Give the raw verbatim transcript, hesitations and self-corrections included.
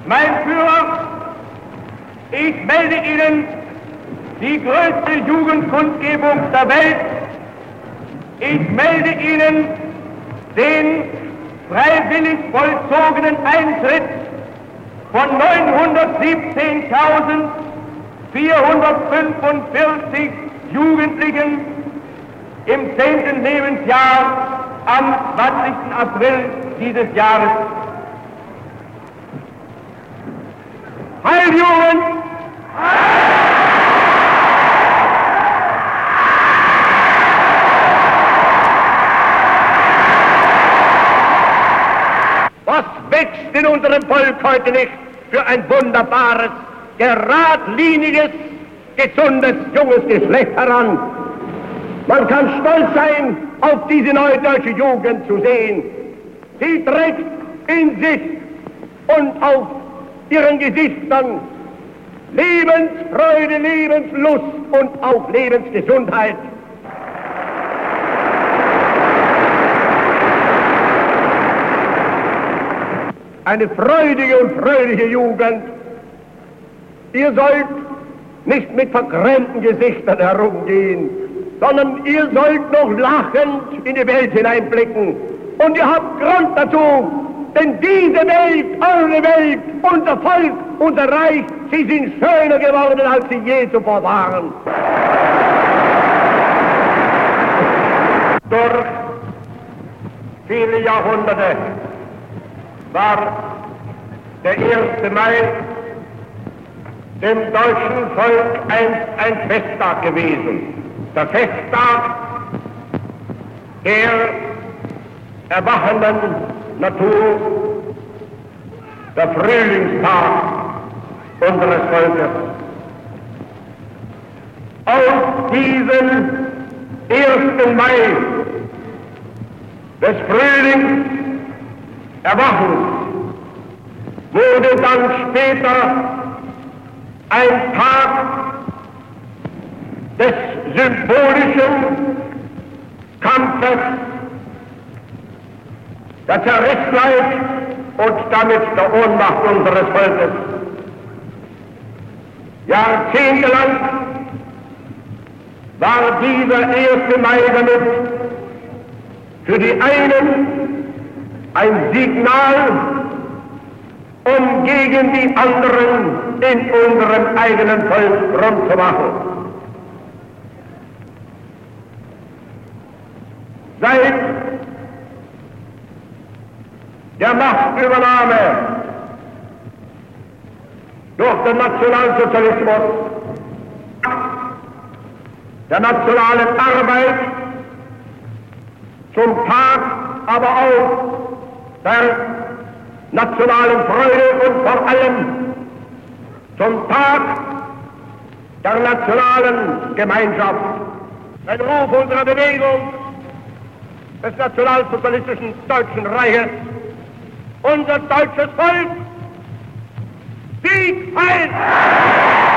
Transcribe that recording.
Mein Führer, ich melde Ihnen die größte Jugendkundgebung der Welt. Ich melde Ihnen den freiwillig vollzogenen Eintritt von neunhundertsiebzehntausendvierhundertfünfundvierzig Jugendlichen im zehnten Lebensjahr am zwanzigsten April dieses Jahres. Heil Jugend! Was wächst in unserem Volk heute nicht für ein wunderbares, geradliniges, gesundes, junges Geschlecht heran? Man kann stolz sein, auf diese neue deutsche Jugend zu sehen. Sie trägt in sich und auf ihren Gesichtern Lebensfreude, Lebenslust und auch Lebensgesundheit. Eine freudige und fröhliche Jugend. Ihr sollt nicht mit vergrämten Gesichtern herumgehen, sondern ihr sollt noch lachend in die Welt hineinblicken. Und ihr habt Grund dazu, denn diese Welt, eure Welt, unser Volk, unser Reich, sie sind schöner geworden, als sie je zuvor waren. Durch viele Jahrhunderte war der erste Mai dem deutschen Volk einst ein Festtag gewesen. Der Festtag der erwachenden Natur, der Frühlingstag unseres Volkes. Aus diesem ersten Mai des Frühlings Erwachens wurde dann später ein Tag des symbolischen Kampfes, der Zerrissenheit und damit der Ohnmacht unseres Volkes. Jahrzehntelang war dieser erste Mai damit für die einen ein Signal, um gegen die anderen in unserem eigenen Volk rund zu machen. Seit der Machtübernahme durch den Nationalsozialismus, der nationalen Arbeit, zum Tag aber auch der nationalen Freude und vor allem zum Tag der nationalen Gemeinschaft. Ein Ruf unserer Bewegung des nationalsozialistischen Deutschen Reiches, unser deutsches Volk, Sieg heil!